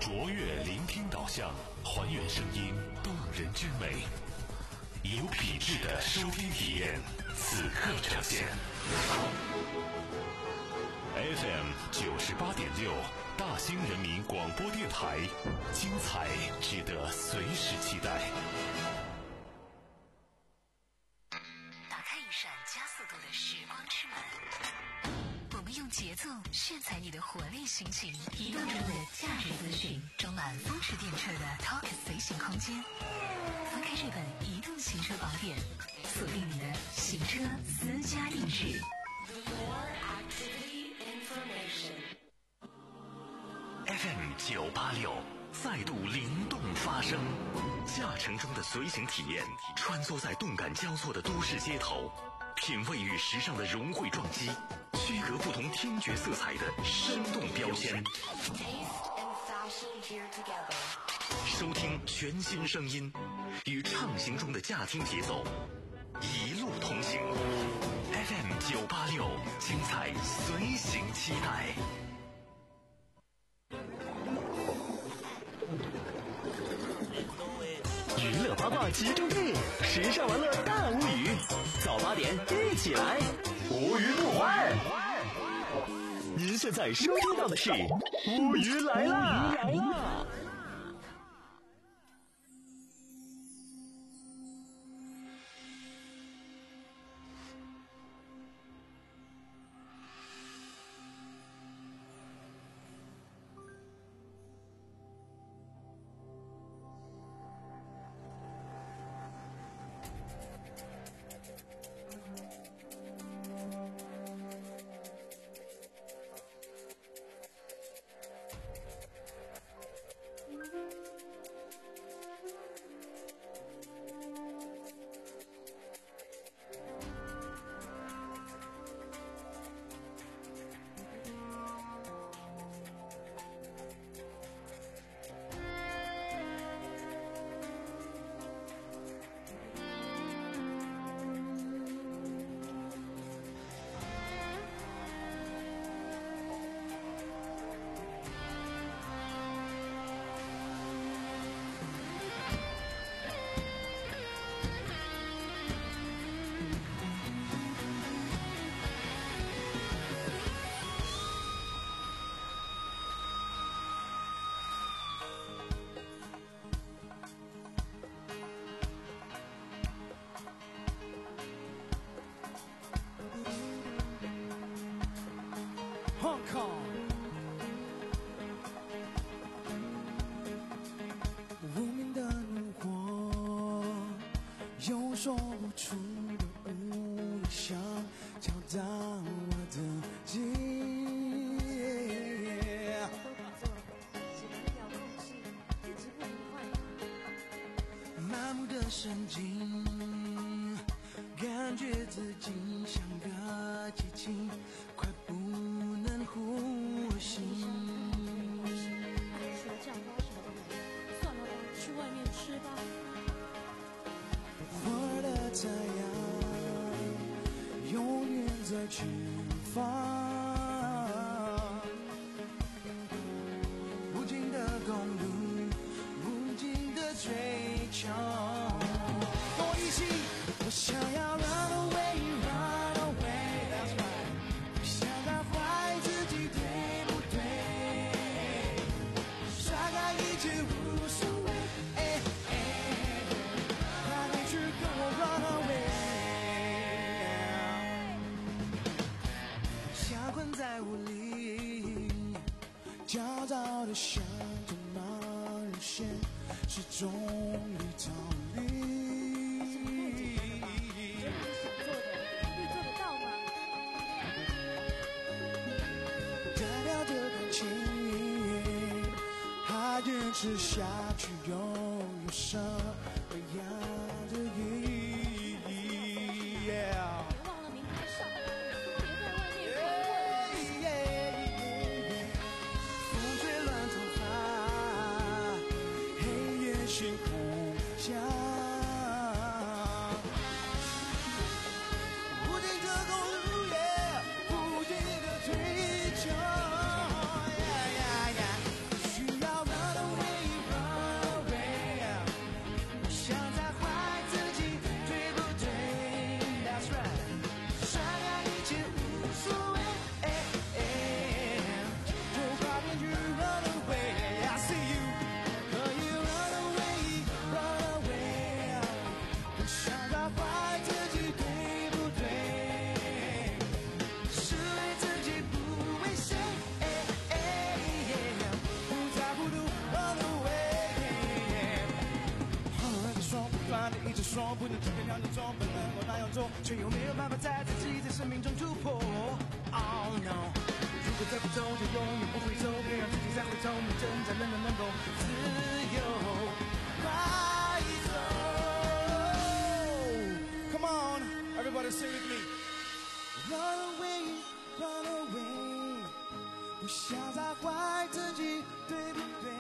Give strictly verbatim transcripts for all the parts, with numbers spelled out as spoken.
卓越聆听导向，还原声音动人之美，有品质的收听体验，此刻呈现。F M 九十八点六，大兴人民广播电台，精彩值得随时期待。 打开一扇加速度的时光之门，我们用节奏炫彩你的活力心情，移动中的价值资讯，装满风驰电掣的 Talk 随行空间。翻开这本移动行车宝典，锁定你的行车私家定制。 F M 九八六再度灵动发声，驾乘中的随行体验，穿梭在动感交错的都市街头，品味与时尚的融汇撞击，区隔不同听觉色彩的生动标签。收听全新声音，与畅行中的驾听节奏一路同行。F M 九八六，精彩随行期待。 娱乐八卦集中地，时尚玩乐大无语，早八点一起来，无语不欢。您现在收听到的是无语来啦！来啦！ Hong Kong， 无名的怒火，有说不出的无力，想敲打我的心。麻木的神经，感觉自己像个机器，快不能呼吸。 除了酱包什么都没有，算了吧，去外面吃吧。 我的太阳永远在前方，无尽的公路，无尽的追求。跟我一起，我想要 run away run away that's right， 不想再怀疑自己对不对，甩开一切无所谓，哎哎，快点去跟我 run away， 想困在雾里，焦躁的想着盲人线，始终离逃离。还坚持下去，又有什么样的意义？ yeah， 别忘了明天上班，别在外面开会。 风吹乱头发，黑夜星空下，无尽的公路，无尽的追求。需要 run 说不能只跟两种做，本能我那样做，却又没有办法在自己在生命中突破。Oh no， 如果再不走就永远不会走，别让自己再回头，能挣扎仍然能够自由。快走 ，Come on， everybody sing with me。Run away, run away， 不想再怪自己，对不对？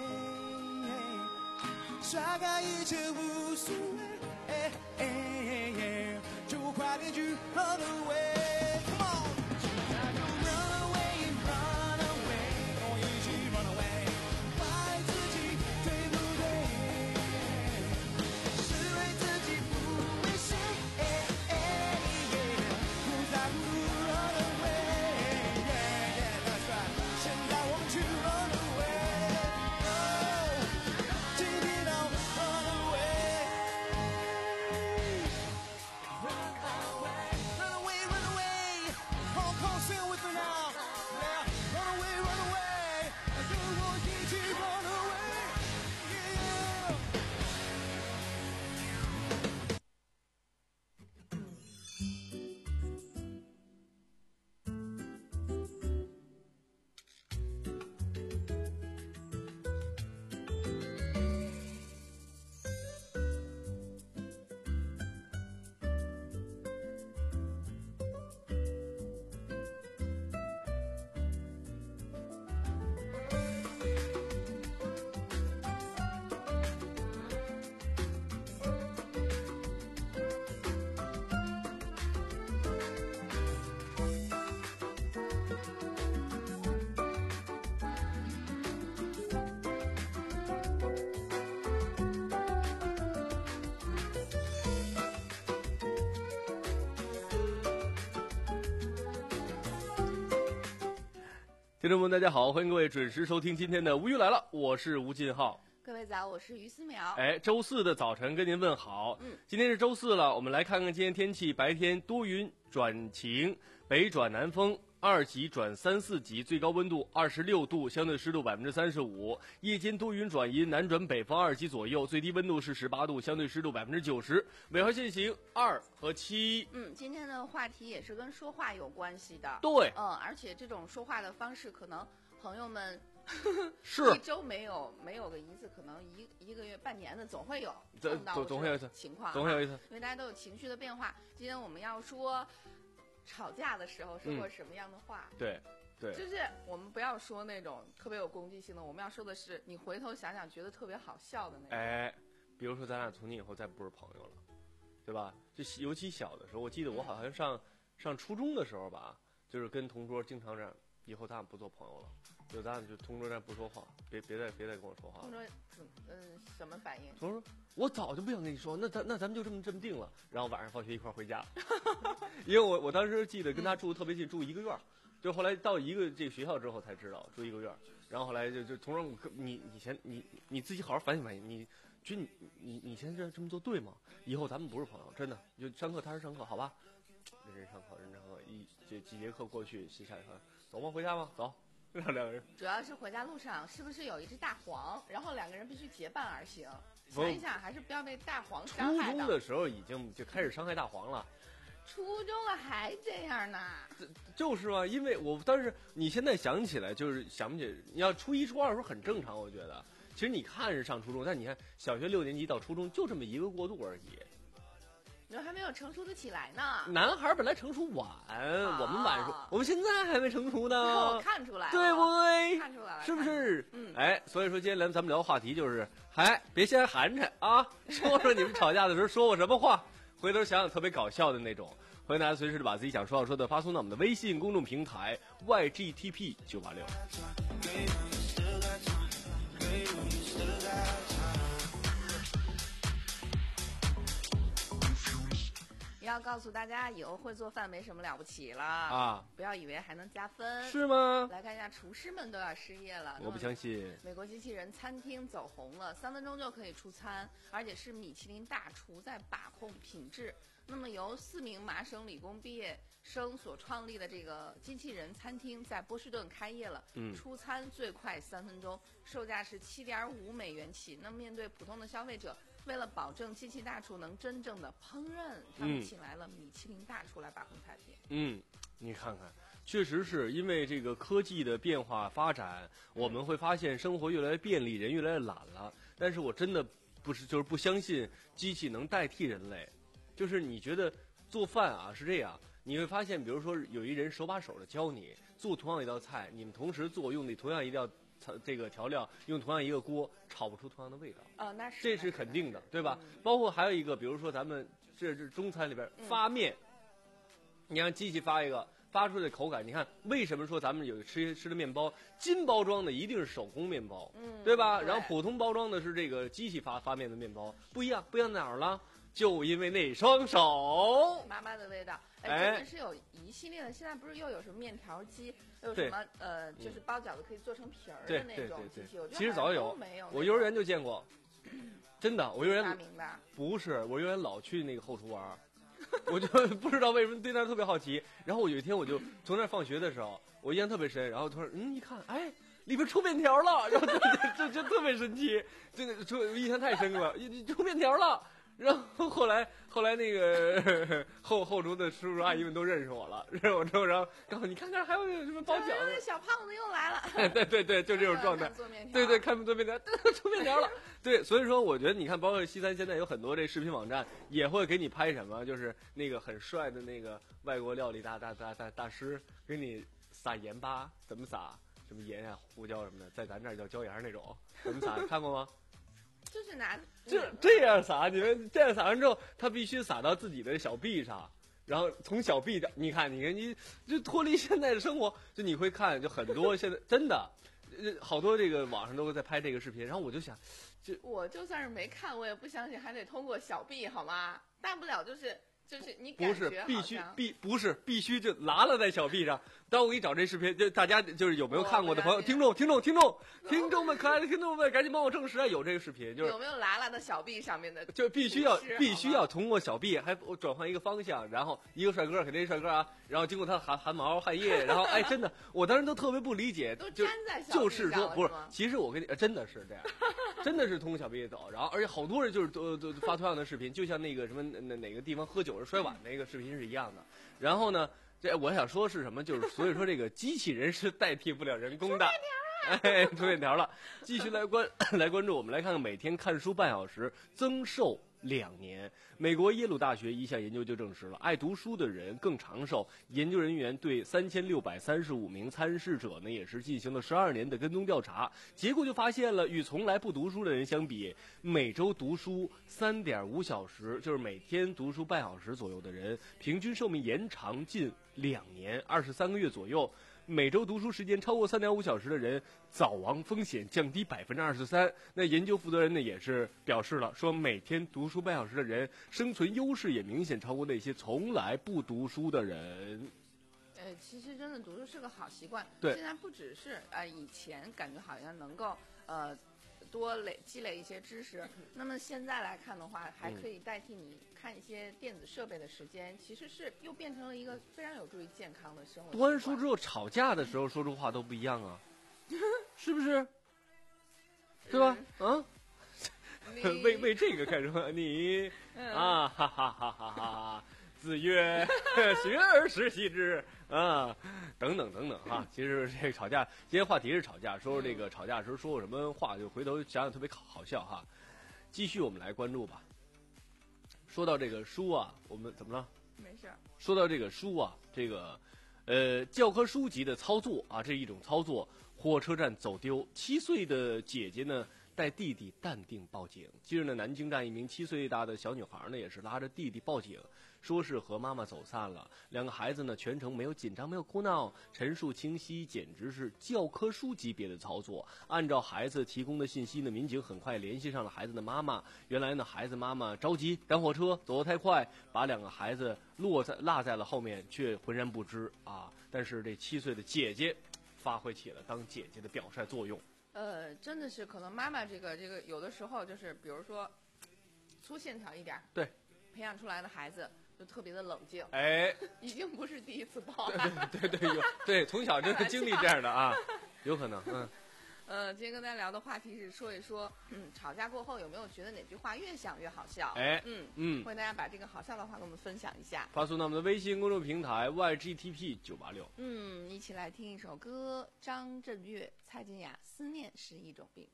甩开一切无所谓，就快点去 run away。Come on， 那就 run away，run away， 跟我一起 run away， 怪自己，对不对？是为自己，不为谁。不在乎 run away，yeah，yeah，that's right。现在我们去 run away。Oh，Take it out, run away. Run away, run away, run away. Come on, come on, sing with me now. Yeah, run away, run away. 跟我一起 run away. Yeah. 听众们大家好，欢迎各位准时收听今天的无语来了，我是吴进浩。 各位早，我是于思淼。 哎，周四的早晨跟您问好。 嗯， 今天是周四了，我们来看看今天天气。白天多云转晴，北转南风，二级转三四级，最高温度二十六度，相对湿度百分之三十五。夜间多云转阴，南转北风二级左右，最低温度是十八度，相对湿度百分之九十。尾号限行二和七。 嗯，今天的话题也是跟说话有关系的。 对， 嗯，而且这种说话的方式，可能朋友们是一周没有没有个一次，可能一一个月、半年的总会有这碰到总总会有一次情况， 总会有一次， 因为大家都有情绪的变化。今天我们要说吵架的时候说过什么样的话？ 嗯、对。对， 就是我们不要说那种特别有攻击性的，我们要说的是你回头想想觉得特别好笑的那种。 哎，比如说咱俩从今以后再不是朋友了，对吧？就尤其小的时候，我记得我好像上、嗯、上初中的时候吧，就是跟同桌经常这样，以后咱俩不做朋友了，就咱俩就同桌这样不说话，别别再别再跟我说话了。 同桌嗯什么反应？ 同桌说我早就不想跟你说，那咱那咱们就这么这么定了。然后晚上放学一块回家，因为我我当时记得跟他住特别近，住一个院。就后来到一个这个学校之后才知道住一个院，然后后来就就同时你以前你你自己好好反省反省，你觉得你你你现在这么做对吗？以后咱们不是朋友，真的，就上课踏实上课，好吧？认真上课，认真上课，一这几节课过去，下一课走吧，回家吧，走。两个人主要是回家路上是不是有一只大黄，然后两个人必须结伴而行？想一想，还是不要被大黄伤害到。 初中的时候已经就开始伤害大黄了。 初中了还这样呢？ 就是嘛，因为我当时你现在想起来就是想不起，你要初一初二的时候很正常，我觉得。其实你看是上初中，但你看小学六年级到初中就这么一个过渡而已。 你还没有成熟的起来呢。 男孩本来成熟晚，啊、我们晚熟，我们现在还没成熟呢。 我看出来了， 对不对？ 看出来了， 是不是？ 嗯。 哎，所以说今天来咱们聊的话题就是，还别嫌寒碜啊，说说你们吵架的时候说过什么话。回头想想特别搞笑的那种，欢迎大家随时把自己想说要说的发送到我们的微信公众平台 Y G T P 九八六。 要告诉大家，以后会做饭没什么了不起了啊！ 不要以为还能加分， 是吗？ 来看一下，厨师们都要失业了。 我不相信。 美国机器人餐厅走红了，三分钟就可以出餐，而且是米其林大厨在把控品质。那么由四名麻省理工毕业生所创立的这个机器人餐厅在波士顿开业了， 嗯， 出餐最快三分钟，售价是七点五美元起。那么面对普通的消费者， 为了保证机器大厨能真正的烹饪，他们嗯请来了米其林大厨来把控菜品。 嗯，你看看，确实是因为这个科技的变化发展，我们会发现生活越来越便利，人越来越懒了。但是我真的不是，就是不相信机器能代替人类。就是你觉得做饭啊是这样，你会发现，比如说有一人手把手的教你做同样一道菜，你们同时做，用的同样一道这个调料，用同样一个锅，炒不出同样的味道。 呃，那是这是肯定的，对吧？ 嗯、 包括还有一个，比如说咱们这这中餐里边发面，嗯、你让机器发一个。发出的口感，你看为什么说咱们有吃吃的面包，金包装的一定是手工面包， 嗯， 对吧？ 对然后普通包装的是这个机器发发面的面包，不一样，不一样在哪儿了？就因为那双手， 妈妈的味道。 哎， 真的是有一系列的，现在不是又有什么面条机，又有什么呃，就是包饺子可以做成皮儿的那种机器，我觉得其实早有， 没有。 我幼儿园就见过，真的，我幼儿园发明的不是，我幼儿园老去那个后厨玩。我就不知道为什么对那儿特别好奇，然后我有一天我就从那儿放学的时候，我印象特别深，然后突然嗯一看，哎，里边出面条了，然后就就就特别神奇，这个出印象太深了，出面条了。然后后来后来那个后后厨的叔叔阿姨们都认识我了，认识我之后，然后告诉你看看还有什么包饺子， 小胖子又来了。 对对对，就这种状态。对对，看做面条，出面条了。对，所以说我觉得你看，包括西餐现在有很多这视频网站也会给你拍什么，就是那个很帅的那个外国料理大大大大大师给你撒盐巴，怎么撒？什么盐啊、胡椒什么的，在咱这儿叫椒盐那种，怎么撒？看过吗？ 就是拿这这样撒，你们这样撒完之后，他必须撒到自己的小臂上，然后从小臂的，你看，你看，你就脱离现在的生活，就你会看，就很多现在真的，好多这个网上都会在拍这个视频，然后我就想，就我就算是没看，我也不相信还得通过小臂好吗？大不了就是就是你感觉不是必须必不是必须就拉了在小臂上。当我给你找这视频，就大家就是有没有看过的朋友，听众听众听众听众们，可爱的听众们，赶紧帮我证实啊，有这个视频，就是有没有拉拉的小臂上面的， 就必须要必须要通过小臂，还转换一个方向，然后一个帅哥肯定是帅哥啊，然后经过他汗汗毛汗液，然后哎，真的，我当时都特别不理解， 都粘在小臂上就是说不是，其实我跟你真的是这样，真的是通过小臂走，然后而且好多人就是都都发同样的视频，就像那个什么哪哪个地方喝酒时摔碗那个视频是一样的，然后呢。这我想说是什么？就是所以说这个机器人是代替不了人工的。哎，出面条了。继续来关来关注，我们来看看每天看书半小时增寿两年。美国耶鲁大学一项研究就证实了，爱读书的人更长寿。研究人员对三千六百三十五名参试者呢，也是进行了十二年的跟踪调查，结果就发现了，与从来不读书的人相比，每周读书三点五小时，就是每天读书半小时左右的人，平均寿命延长近两年，二十三个月左右。每周读书时间超过三点五小时的人，早亡风险降低百分之二十三。那研究负责人呢也是表示了，说每天读书半小时的人，生存优势也明显超过那些从来不读书的人。 呃，其实真的读书是个好习惯。 对， 现在不只是呃，以前感觉好像能够呃多累积累一些知识，那么现在来看的话，还可以代替你看一些电子设备的时间，其实是又变成了一个非常有助于健康的生活。 读完书之后吵架的时候说出话都不一样啊，是不是？对吧？嗯。为为这个开始你啊哈哈哈哈哈！子曰：“学而时习之啊，等等等等哈。”其实这个吵架，今天话题是吵架，说说这个吵架的时候说过什么话，就回头想想特别好笑哈。继续我们来关注吧。说到这个书啊，我们怎么了？ 没事。 说到这个书啊，这个呃教科书级的操作啊，这是一种操作。火车站走丢，七岁的姐姐呢带弟弟淡定报警。近日呢，南京站一名七岁大的小女孩呢，也是拉着弟弟报警，说是和妈妈走散了。两个孩子呢，全程没有紧张，没有哭闹，陈述清晰，简直是教科书级别的操作。按照孩子提供的信息呢，民警很快联系上了孩子的妈妈。原来呢，孩子妈妈着急赶火车，走得太快，把两个孩子落在落在了后面，却浑然不知啊。但是这七岁的姐姐发挥起了当姐姐的表率作用。 呃，真的是可能妈妈这个这个有的时候就是，比如说粗线条一点， 对， 培养出来的孩子就特别的冷静， 哎， 已经不是第一次报案， 对对对对，有对从小就是经历这样的啊，有可能，嗯， 呃，今天跟大家聊的话题是说一说，嗯，吵架过后有没有觉得哪句话越想越好笑？ 哎， 嗯嗯， 欢迎大家把这个好笑的话跟我们分享一下。 发送到我们的微信公众平台 Y G T P 九八六。 嗯，一起来听一首歌，张震岳、蔡健雅，《思念是一种病》。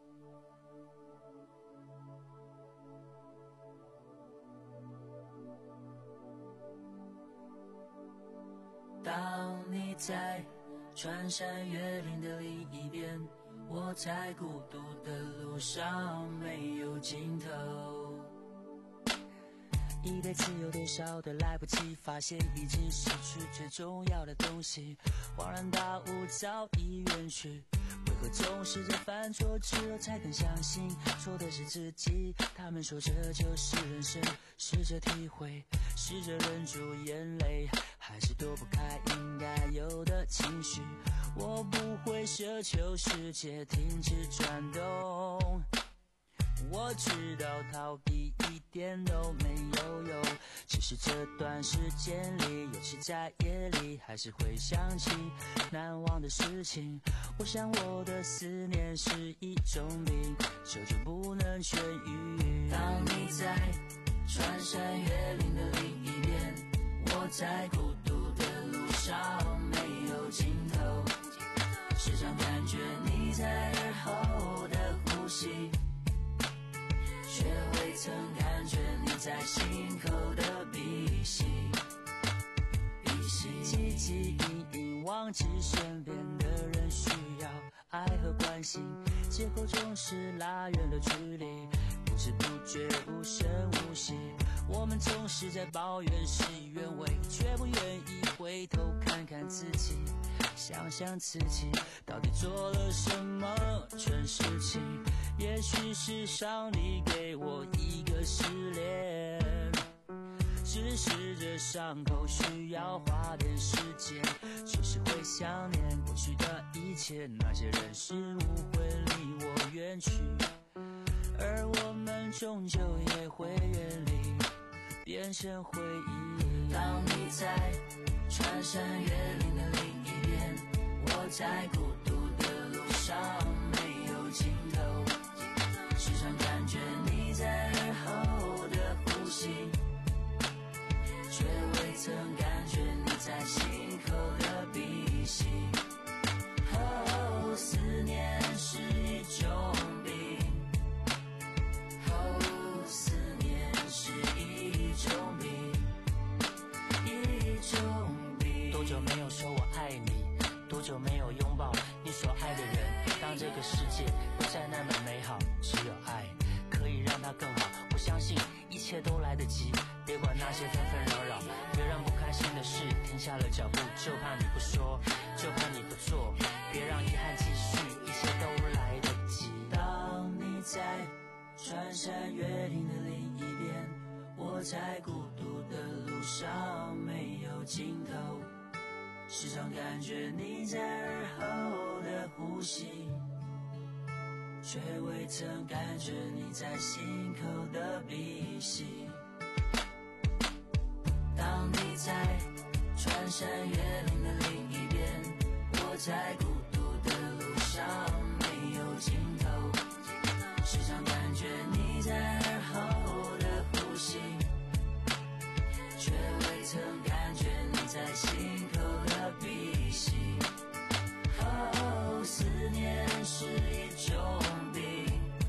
当你在穿山越岭的另一边，我在孤独的路上没有尽头。一辈子有多少的来不及，发现已经失去最重要的东西，恍然大悟早已远去。为何总是在犯错之后才更相信错的是自己？他们说这就是人生，试着体会，试着忍住眼泪，还是躲不开应该有的情绪。我不会奢求世界停止转动，我知道逃避一点都没有用，只是这段时间里，尤其在夜里，还是会想起难忘的事情。我想我的思念是一种病，久久不能痊愈。当你在穿山越岭的另一边，我在孤独的路上没有尽头，时常感觉你在耳后的呼吸，却未曾感觉你在心口的鼻息。鼻息汲汲营营，忘记身边的人需要爱和关心，借口总是拉远了距离，不知不觉无声无息。我们总是在抱怨事与愿违，却不愿意回头看看自己，想想自己到底做了什么蠢事情。也许是上帝给我一个试炼，只是这伤口需要花点时间，确实会想念过去的一切，那些人事物会离我远去，而我们终究也会远离，变成回忆。当你在穿山越岭的另一边，我在孤独的路上没有尽头，时常感觉你在耳后的呼吸，却未曾感觉你在心口的鼻息。哦，思念是一种病，哦，思念是一种病，一种病。多久没有说我爱你？多久没有拥抱你所爱的人？当这个世界不再那么美好，只有爱可以让它更好。我相信一切都来得及，别管那些纷纷扰扰，别让不开心的事停下了脚步，就怕你不说，就怕你不做，别让遗憾继续，一切都来得及。当你在穿山越岭的另一边，我在孤独的路上没有尽头，时常感觉你在耳后的呼吸，却未曾感觉你在心口的鼻息。当你在穿山越岭的另一边，我在孤独的路上没有尽头，时常感觉你在耳后的呼吸，却未曾感觉你在心口的鼻息。哦，思念是一种病，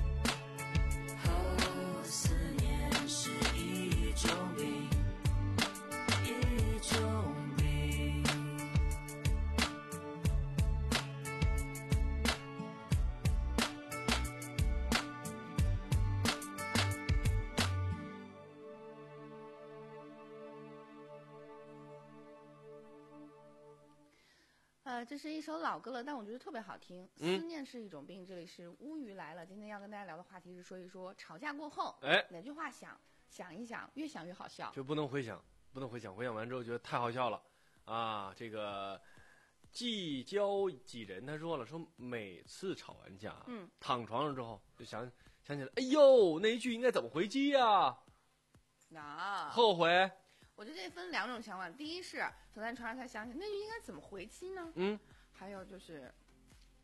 哦，思念是一种病，一种病。 呃，这是一首老歌了，但我觉得特别好听。 嗯思念是一种病，这里是乌鱼来了。今天要跟大家聊的话题是说一说吵架过后， 哎， 哪句话想想一想，越想越好笑。 就不能回想，不能回想，回想完之后觉得太好笑了啊！这个季交几人他说了，说每次吵完架， 嗯， 躺床上之后就想想起来，哎呦，那一句应该怎么回击呀？ 啊， 后悔， 我觉得这分两种想法，第一是躺在床上才想起那句应该怎么回击呢？ 嗯， 还有就是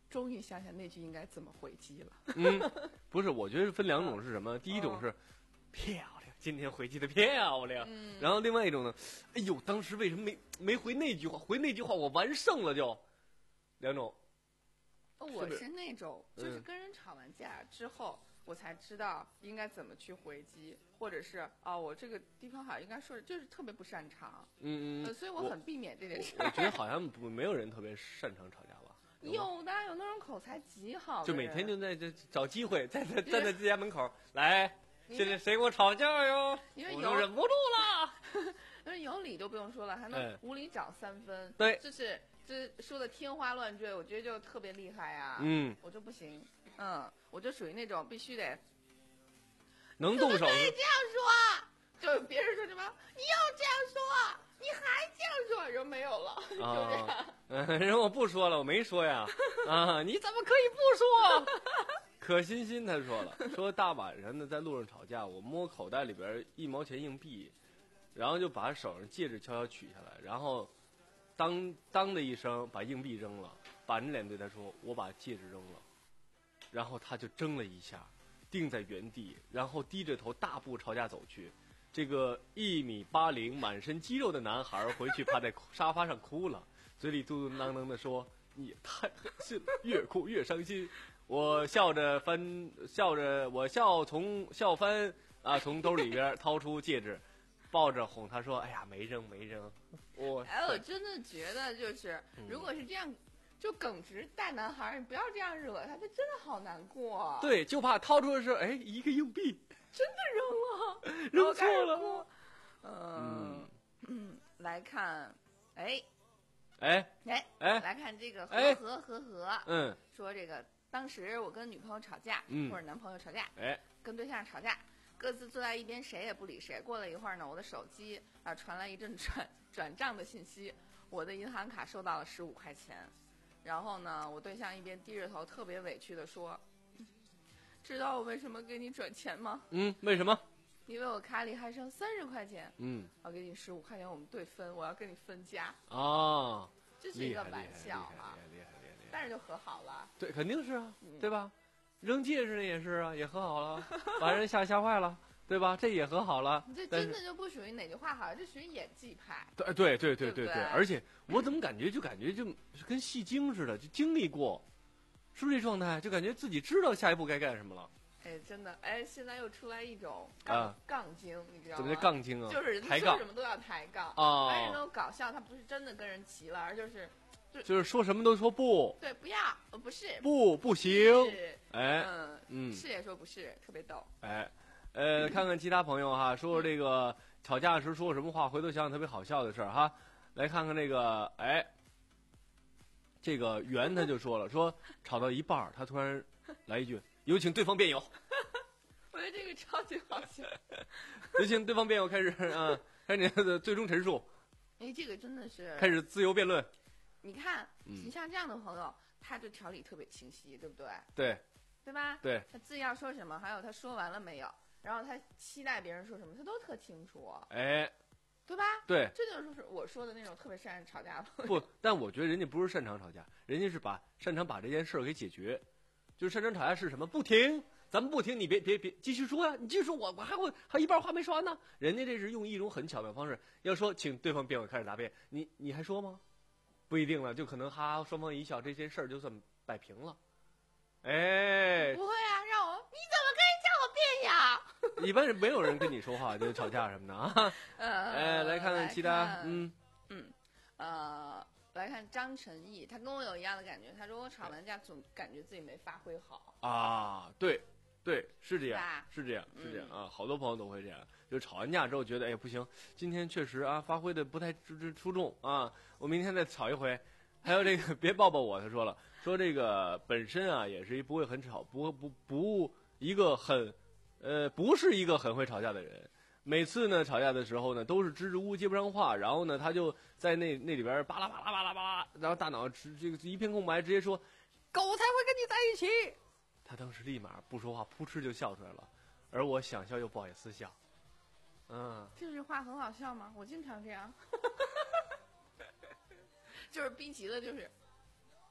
终于想想那句应该怎么回击了。 嗯，不是，我觉得分两种是什么？第一种是漂亮，今天回击的漂亮。 嗯， 然后另外一种呢，哎呦，当时为什么没没回那句话？回那句话我完胜了就。两种。 我是是那种，就是嗯跟人吵完架之后，我才知道应该怎么去回击，或者是哦，我这个地方好像应该说，就是特别不擅长， 嗯嗯， 呃，所以我很避免这件事儿。 我觉得好像不没有人特别擅长吵架吧。 有的有那种口才极好的就人， 每天就在这找机会，在在站在自家门口来，现在谁跟我吵架哟？ 因为有我都忍不住了。 就是有理都不用说了，还能哎无理涨三分。 对就是这说的天花乱坠，我觉得就特别厉害啊。 嗯， 我就不行，嗯，我就属于那种必须得能动手可以这样说，就别人说什么你又这样说，你还这样说，人没有了，就这样。 啊，嗯，人我不说了，我没说呀。啊，你怎么可以不说？可欣欣他说了，说大晚上的在路上吵架，我摸口袋里边一毛钱硬币，然后就把手上戒指悄悄取下来，然后当当的一声把硬币扔了，板着脸对他说：“我把戒指扔了。”然后他就怔了一下，定在原地，然后低着头大步朝家走去。这个一米八零、满身肌肉的男孩回去趴在沙发上哭了，嘴里嘟嘟囔囔地说：“你也太狠心了，越哭越伤心。”我笑着翻，笑着我笑从笑翻啊，从兜里边掏出戒指，抱着哄他说：“哎呀，没扔没扔。”我哎，我真的觉得就是，如果是这样，就耿直大男孩，你不要这样惹他，他真的好难过。， 对，就怕掏出的是哎一个硬币， 真的扔了， 扔错然后了开始哭。嗯嗯，来看，哎哎哎哎来看这个和哎和和和， 嗯说这个当时我跟女朋友吵架， 嗯或者男朋友吵架， 哎跟对象吵架，各自坐在一边，谁也不理谁。过了一会儿呢，我的手机啊传来一阵转转账的信息，我的银行卡收到了十五块钱。然后呢，我对象一边低着头，特别委屈地说：“知道我为什么给你转钱吗？ 嗯，为什么？ 因为我卡里还剩三十块钱， 嗯我给你十五块钱，我们对分，我要跟你分家。 啊， 这是一个厉害厉害玩笑厉啊， 害厉害厉害厉害！ 但是就和好了。 对，肯定是啊， 嗯对吧？扔戒指那也是啊，也和好了，把人吓吓坏了，对吧？这也和好了。 这但是真的就不属于哪句话好，这属于演技派。 对对对对对对不对而且我怎么感觉就感觉就跟戏精似的，就经历过，是不是这状态？就感觉自己知道下一步该干什么了。 哎，真的，哎，现在又出来一种杠、 啊杠精，你知道吗？ 怎么叫杠精啊？ 就是人家抬杠说什么都要抬杠啊而且那种搞笑，他不是真的跟人急了，而就是就是说什么都说不对不要，呃不是不不行， 是哎嗯嗯是也说不是，特别逗。 哎，呃，看看其他朋友哈，说说这个吵架时说什么话，回头想想特别好笑的事儿哈。来看看这个，哎，这个袁他就说了，说吵到一半儿，他突然来一句：“有请对方辩友。” 我觉得这个超级好笑。 有请对方辩友开始啊，开始你的最终陈述， 哎，这个真的是开始自由辩论。 你看， 嗯你像这样的朋友，他就条理特别清晰，对不对？ 对对吧？ 对， 他自己要说什么，还有他说完了没有，然后他期待别人说什么，他都特清楚， 哎， 对吧？ 对， 这就是我说的那种特别擅长吵架的朋友。 不，但我觉得人家不是擅长吵架，人家是把擅长把这件事儿给解决。就是擅长吵架是什么？不停，咱们不停，你别别别继续说呀，你继续说，我我还会还一半话没说完呢。人家这是用一种很巧妙的方式，要说请对方辩友开始答辩，你你还说吗？不一定了，就可能哈双方一笑，这件事儿就算摆平了。哎， 不会啊，让我你怎么可以叫我辩呀？ 一般人没有人跟你说话，就吵架什么的啊。 呃， 哎，来看看其他，嗯嗯，呃，来看张晨毅，他跟我有一样的感觉，他说我吵完架总感觉自己没发挥好。 啊，对，对，是这样是吧， 是这样，是这样嗯啊，好多朋友都会这样，就吵完架之后觉得，哎呀不行，今天确实啊发挥的不太出出出众啊，我明天再吵一回。还有这个别抱抱我，他说了，说这个本身啊也是一不会很吵，不不不一个很，呃不是一个很会吵架的人。每次呢吵架的时候呢都是支支吾吾接不上话，然后呢他就在那那里边巴拉巴拉巴拉巴拉，然后大脑直这个一片空白，直接说狗才会跟你在一起。他当时立马不说话，扑哧就笑出来了，而我想笑又不好意思笑。嗯， 这句话很好笑吗？我经常这样，就是逼急了，就是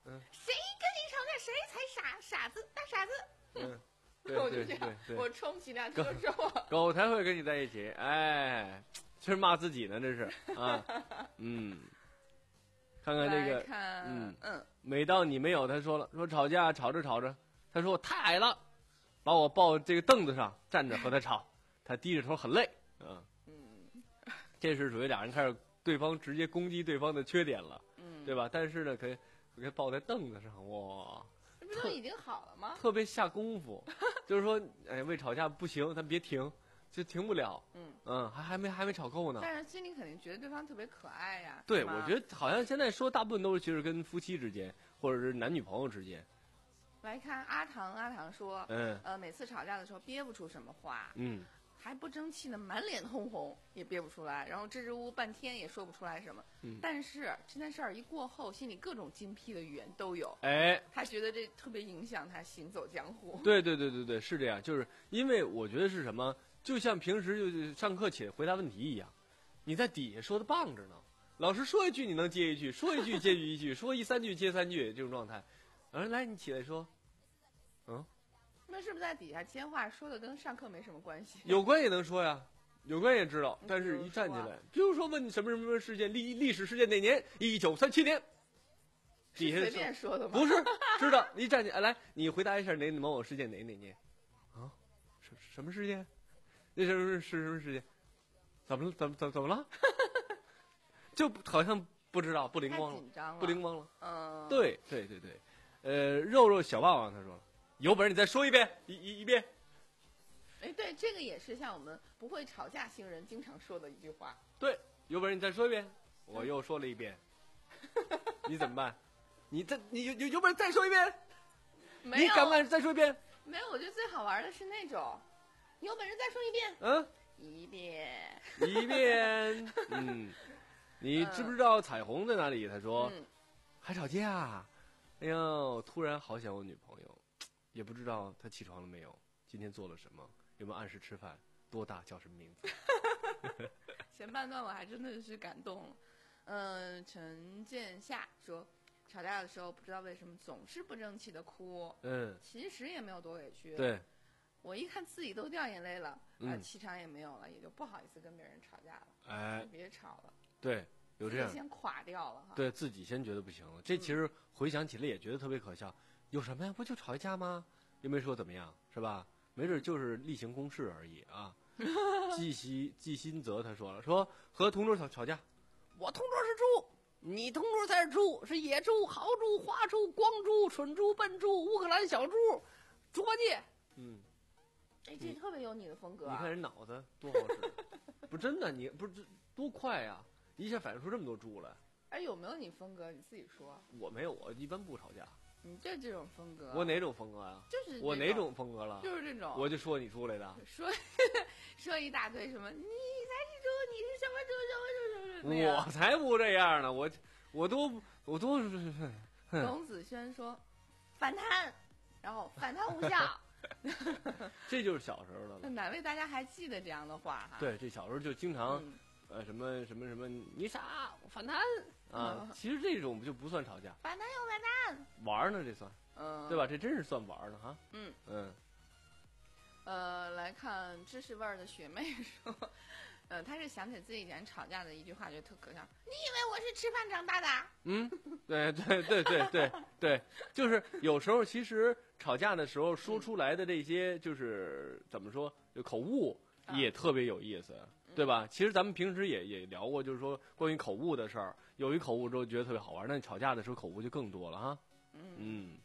嗯， 谁跟你吵架谁才傻傻子大傻子。 嗯，对我就对这样对，对， 我充其量就是说我狗才会跟你在一起，哎，这是骂自己呢，这是啊，嗯，看看这来个， 看嗯嗯， 每到你没有，他说了，说吵架吵着吵着，他说我太矮了，把我抱这个凳子上站着和他吵，他低着头很累，嗯嗯这是属于俩人开始对方直接攻击对方的缺点了， 嗯， 对吧？但是呢，可以可以抱在凳子上，哇， 这不都已经好了吗？ 特别下功夫，就是说，哎，为吵架不行，咱别停，就停不了， 嗯嗯，还还没还没吵够呢。 但是心里肯定觉得对方特别可爱呀。 对， 是吗我觉得好像现在说大部分都是其实跟夫妻之间，或者是男女朋友之间， 来看阿唐，阿唐说， 嗯呃，每次吵架的时候憋不出什么话， 嗯， 还不争气呢，满脸通红，也憋不出来，然后支支吾吾半天也说不出来什么。 嗯但是这件事儿一过后，心里各种精辟的语言都有， 哎， 他觉得这特别影响他行走江湖。 对对对对对，是这样，就是因为我觉得是什么，就像平时就是上课起来回答问题一样，你在底下说的棒着呢，老师说一句你能接一句，说一句接一句，说一三句接三句这种状态，然后来你起来说，嗯， 那是不是在底下接话说的跟上课没什么关系？ 有关也能说呀，有关也知道，但是比如说啊一站起来，比如说问什么什么什么事件，历历史事件哪年？一九三七年。底下是随便说的吗？ 不是知道，一站起来，来你回答一下哪某某事件哪哪年？啊，什什么事件？那时候是是什么事件？怎么了？怎么怎么怎么了？就好像不知道，不灵太光了， 紧张了， 不灵光了。 嗯， 对对对对，呃，肉肉小霸王他说了，有本事你再说一遍，一一一遍。 哎，对，这个也是像我们不会吵架星人经常说的一句话。 对，有本事你再说一遍。我又说了一遍，你怎么办？你再你有有有本事再说一遍， 没有， 你敢不敢再说一遍？ 没有，我觉得最好玩的是那种，你有本事再说一遍， 嗯， 一遍。 一遍。嗯，你知不知道彩虹在哪里？他说、 嗯， 还吵架。哎呦，突然好想我女朋友，也不知道她起床了没有，今天做了什么，有没有按时吃饭，多大叫什么名字？ 前半段我还真的是感动了。嗯、陈建夏说，吵架的时候不知道为什么总是不争气的哭， 嗯， 其实也没有多委屈。， 对， 我一看自己都掉眼泪了，啊、 嗯气场也没有了，也就不好意思跟别人吵架了。 哎， 别吵了， 对，有这样自己，先垮掉了哈。， 对自己先觉得不行了，这其实回想起来也觉得特别可笑。有什么呀？不就吵一架吗？又没说怎么样，是吧？没准就是例行公事而已啊。季西季新泽他说了，说和同桌吵吵架，我同桌是猪，你同桌才是猪，是野猪、豪猪、花猪、光猪、蠢猪、笨猪、乌克兰小猪、猪八戒。嗯， 哎，这特别有你的风格、啊。 你看人脑子多好使，不真的，你不是这多快呀、一下反应出这么多猪来。 哎，有没有你风格？你自己说。 我没有，我一般不吵架。 你就这种风格。 我哪种风格呀、 就是这我哪种风格了？ 就是这种。 我就说你出来的。 说说一大堆什么，你才是猪，你是什么猪什么猪什么猪那样。 我才不这样呢，我我都我都是。 董子轩说反弹，然后反弹无效。 这就是小时候的了。 哪位大家还记得这样的话哈？ 对，这小时候就经常、 嗯呃什么什么什么你傻我反弹啊、 嗯其实这种就不算吵架， 反弹又反弹， 玩儿呢这算， 嗯， 对吧？这真是算玩儿呢哈。 嗯嗯， 呃，来看知识味儿的学妹说，呃，她是想起自己以前吵架的一句话，觉得特可笑。你以为我是吃饭长大的？ 嗯，对对对对对对，就是有时候其实吵架的时候说出来的这些就是怎么说，就口误也特别有意思，对吧？其实咱们平时也也聊过，就是说关于口误的事儿，有一口误之后觉得特别好玩，那你吵架的时候口误就更多了哈。 嗯， 嗯，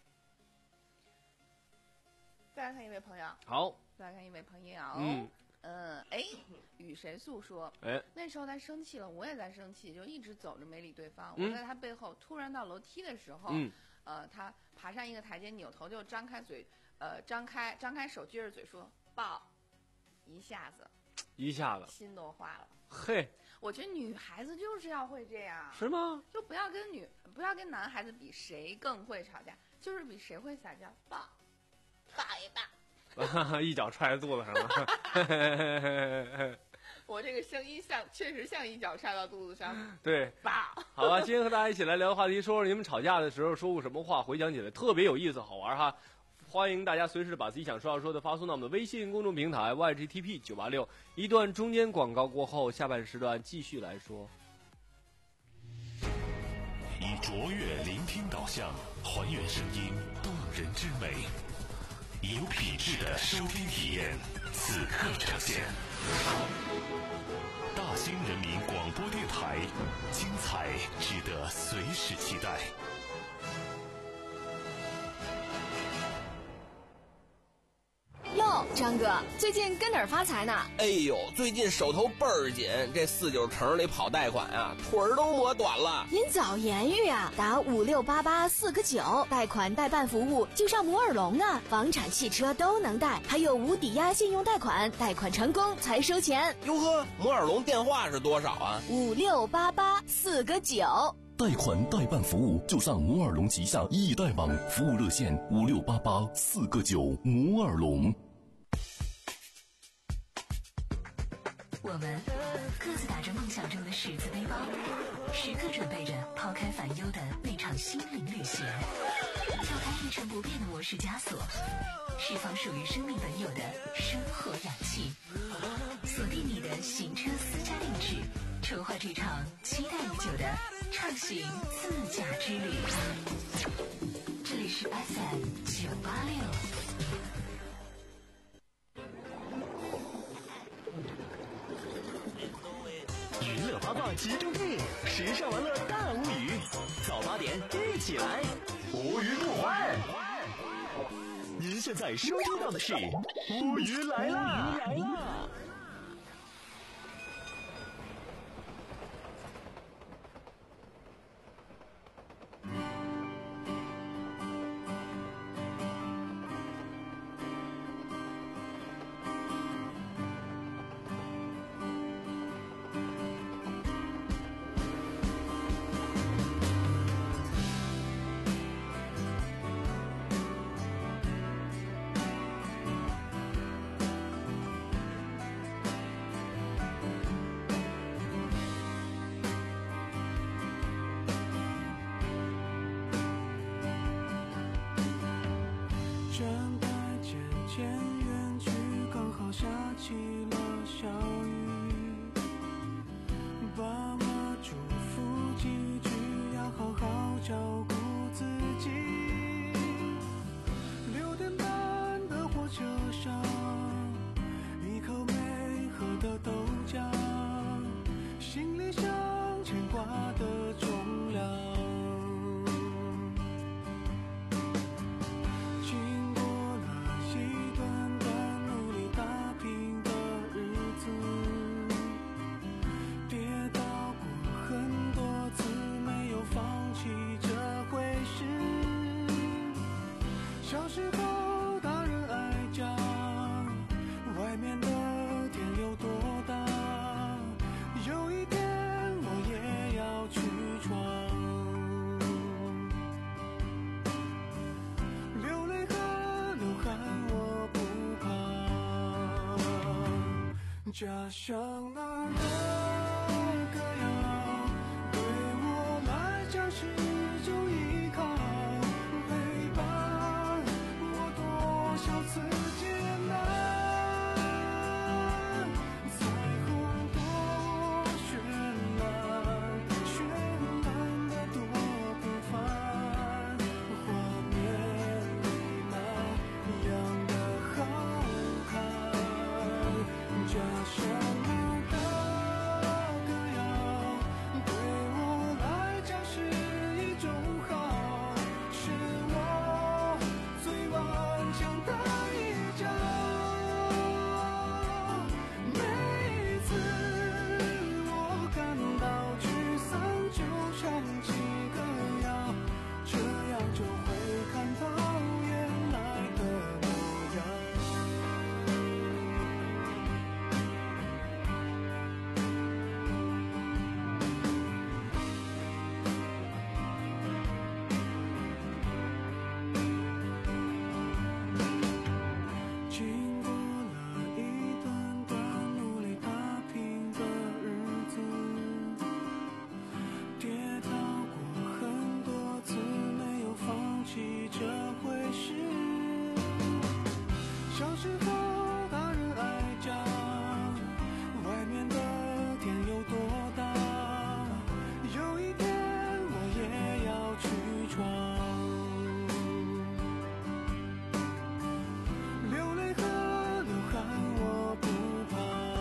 再来看一位朋友， 好， 再来看一位朋友， 嗯嗯，哎，与谁诉说？ 哎， 那时候他生气了，我也在生气，就一直走着没理对方。 嗯我在他背后，突然到楼梯的时候， 嗯呃，他爬上一个台阶，扭头就张开嘴，呃，张开张开手，撅着嘴说抱，一下子一下子， 心都化了。 嘿， 我觉得女孩子就是要会这样， 是吗？ 就不要跟女不要跟男孩子比谁更会吵架，就是比谁会撒娇，抱，抱一抱。 一脚踹在肚子上了。 我这个声音像，确实像一脚刹到肚子上。 对， 吧。 好吧，今天和大家一起来聊的话题，说说你们吵架的时候说过什么话，回想起来特别有意思，好玩哈。欢迎大家随时把自己想说要说的发送到我们的微信公众平台 Y G T P 九八六。一段中间广告过后，下半时段继续来说。 以卓越聆听导向，还原声音动人之美，以有品质的收听体验，此刻呈现。大兴人民广播电台，精彩值得随时期待。 哟，张哥，最近跟哪儿发财呢？ 哎呦，最近手头倍儿紧，这四九城里跑贷款啊，腿儿都磨短了。 您早言语啊，打五六八八四个九，贷款代办服务就上摩尔龙啊，房产、汽车都能贷，还有无抵押信用贷款，贷款成功才收钱。 哟呵，摩尔龙电话是多少啊？ 五六八八四个九。 贷款代办服务就上摩尔龙旗下易贷网，服务热线五六八八四个九。摩尔龙。 我们各自打着梦想中的十字背包，时刻准备着抛开烦忧的那场心灵旅行，跳开一成不变的模式枷锁，释放属于生命本有的生活氧气，锁定你的行车私家定制，筹划这场期待已久的畅行自驾之旅。这里是 F M 九八六。 娱乐八卦集中地，时尚玩乐大无语。早八点一起来，无语不欢。您现在收听到的是无语来啦！来啦！ 站台渐渐远去，刚好下起了小雨。爸妈嘱咐几句，要好好照顾自己。六点半的火车上，一口没喝的豆浆，心里像牵挂的重量。小时候大人爱讲，外面的天有多大，有一天我也要去闯。流泪和流汗我不怕，家乡那儿的歌谣对我来讲是一种依靠。小次艰难，彩虹多绚烂，绚烂的多平凡，画面里那样的好看。家乡那的歌谣对我来讲是一种好，是我最顽强的依时候大人爱讲，外面的天有多大，有一天我也要去闯。流泪和流汗我不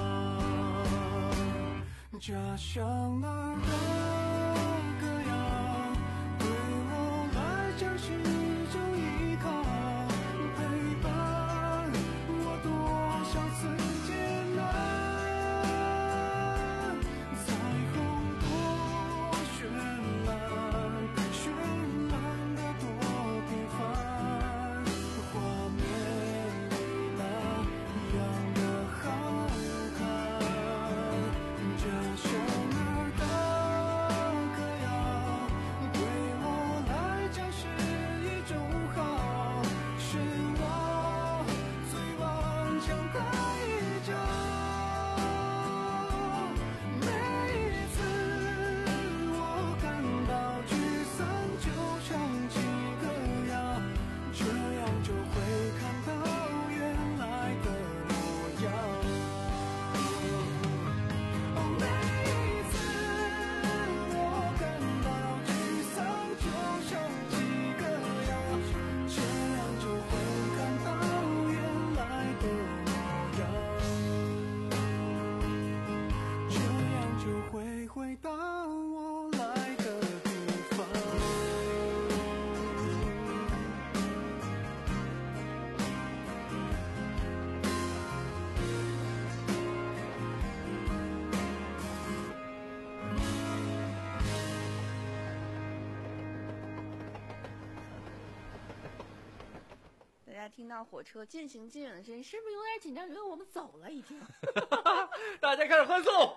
怕，家乡那儿的歌谣对我来讲是一种依靠，陪伴我多少次艰难。彩虹多绚烂，绚烂的多平凡，画面里那样的好看。家乡那儿的歌谣对我来讲是一种好，是我最顽强的一角。每一次我感到沮丧，就唱起歌谣，这样就会看到原来的模样。哦，每一次我感到沮丧，就唱起歌谣，这样就会看到原来的模样，这样就会回到我来的地方。 大家听到火车渐行渐远的声音，是不是有点紧张？觉得我们走了已经？ 大家开始欢送。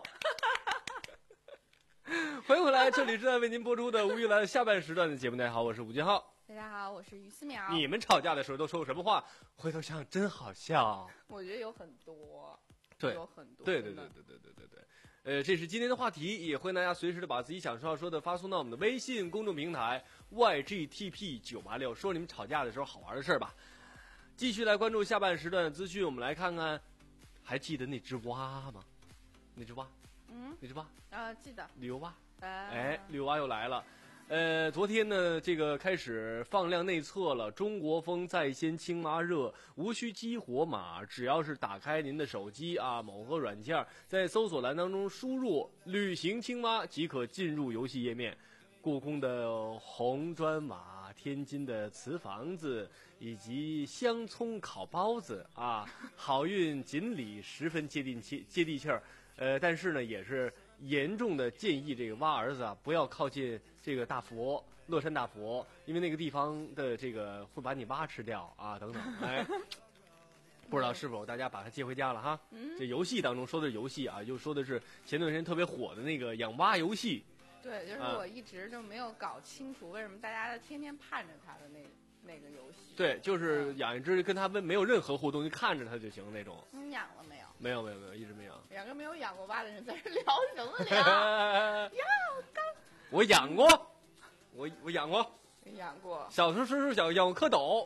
欢迎回来，这里是在为您播出的吴玉兰下半时段的节目。大家好，我是吴金浩。 大家好，我是于思淼。 你们吵架的时候都说过什么话？回头想想真好笑。 我觉得有很多， 对， 有很多。 对对对对对对对对。呃，这是今天的话题，也欢迎大家随时的把自己想说要说的发送到我们的微信公众平台 Y G T P 九八六，说你们吵架的时候好玩的事儿吧。继续来关注下半时段的资讯，我们来看看，还记得那只蛙吗？那只蛙， 嗯， 那只蛙啊，记得旅游蛙。 啊、 哎，旅游蛙又来了。呃，昨天呢，这个开始放量内测了，中国风在线青蛙热，无需激活码，只要是打开您的手机啊，某个软件，在搜索栏当中输入“旅行青蛙”即可进入游戏页面。故宫的红砖瓦，天津的瓷房子，以及香葱烤包子啊，好运锦鲤十分接地气接地气儿。呃，但是呢，也是严重的建议这个蛙儿子啊，不要靠近这个大佛乐山大佛，因为那个地方的这个会把你蛙吃掉啊，等等。哎，不知道是否大家把它接回家了哈？ 嗯， 这游戏当中说的是游戏啊，又说的是前段时间特别火的那个养蛙游戏。 对，就是我一直就没有搞清楚为什么大家天天盼着它的那那个游戏。 对，就是养一只跟它没有任何互动，就看着它就行那种。 你养了没有？ 没有没有没有，一直没有。 两个没有养过蛙的人在这聊什么聊？呀，刚我养过，我我养过， 养过。 小时候叔叔小养过蝌蚪。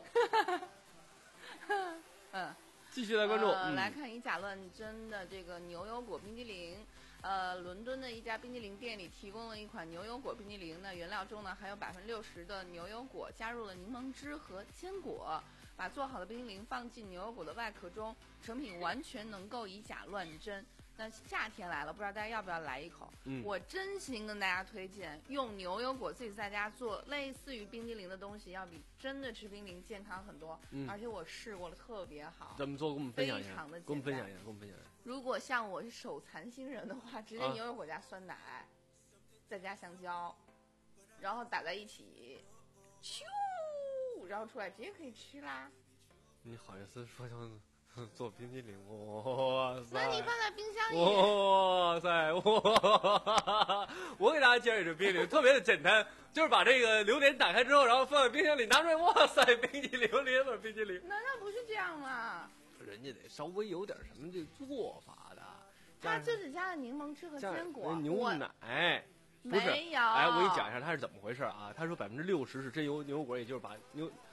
嗯， 继续来关注。 呃嗯、 来看以假乱真的这个牛油果冰激凌。呃，伦敦的一家冰激凌店里提供了一款牛油果冰激凌呢，原料中呢含有百分之六十的牛油果，加入了柠檬汁和坚果，把做好的冰激凌放进牛油果的外壳中，成品完全能够以假乱真。那夏天来了，不知道大家要不要来一口？ 嗯， 我真心跟大家推荐用牛油果自己在家做类似于冰激凌的东西，要比真的吃冰激凌健康很多。 嗯， 而且我试过了，特别好。 怎么做？给我们分享一下。 非常的简单。 给我们分享一下，给我们分享一下。 如果像我是手残星人的话，直接牛油果加酸奶，啊、再加香蕉，然后打在一起，咻，然后出来直接可以吃啦。 你好意思说像做冰激凌？哇塞！ 那你放在冰箱里。 哇塞！哇！我给大家介绍一种冰激凌，特别的简单，就是把这个榴莲打开之后，然后放在冰箱里，拿出来，哇塞，冰激凌，榴莲味冰激凌。 难道不是这样吗？ 人家得稍微有点什么这做法的。 它就只加了柠檬汁和坚果、 牛奶。不是， 没有。 哎，我给你讲一下它是怎么回事啊？他说百分之六十是真油牛油果，也就是把牛